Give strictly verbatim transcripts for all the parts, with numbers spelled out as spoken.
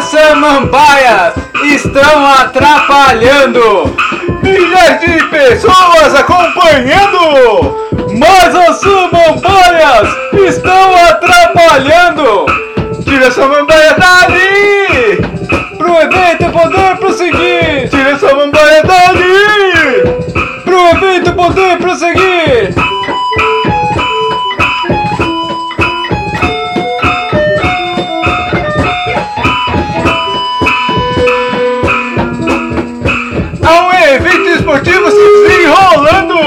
samambaias estão atrapalhando. Milhares de pessoas acompanhando. Mas as samambaias estão atrapalhando. Tira a samambaia dali. Pro evento poder prosseguir. Tira a samambaia dali. Pro evento poder prosseguir. Há um evento esportivo se desenrolando.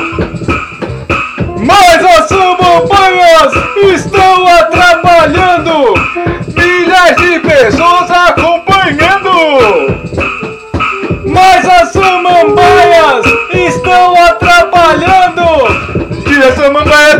Mas as samambaias estão atrapalhando. Milhares de pessoas acompanhando. Mas as samambaias estão atrapalhando. Tira a samambaia